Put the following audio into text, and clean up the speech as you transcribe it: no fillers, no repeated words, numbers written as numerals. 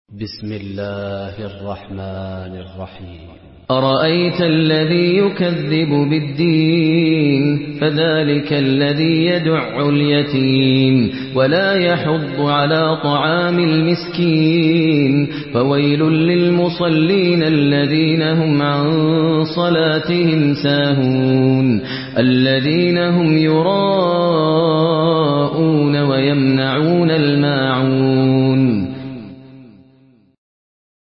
بسم الله الرحمن الرحيم. أرأيت الذي يكذب بالدين فذلك الذي يدع اليتيم ولا يحض على طعام المسكين فويل للمصلين الذين هم عن صلاتهم ساهون الذين هم يراءون ويمنعون الماعون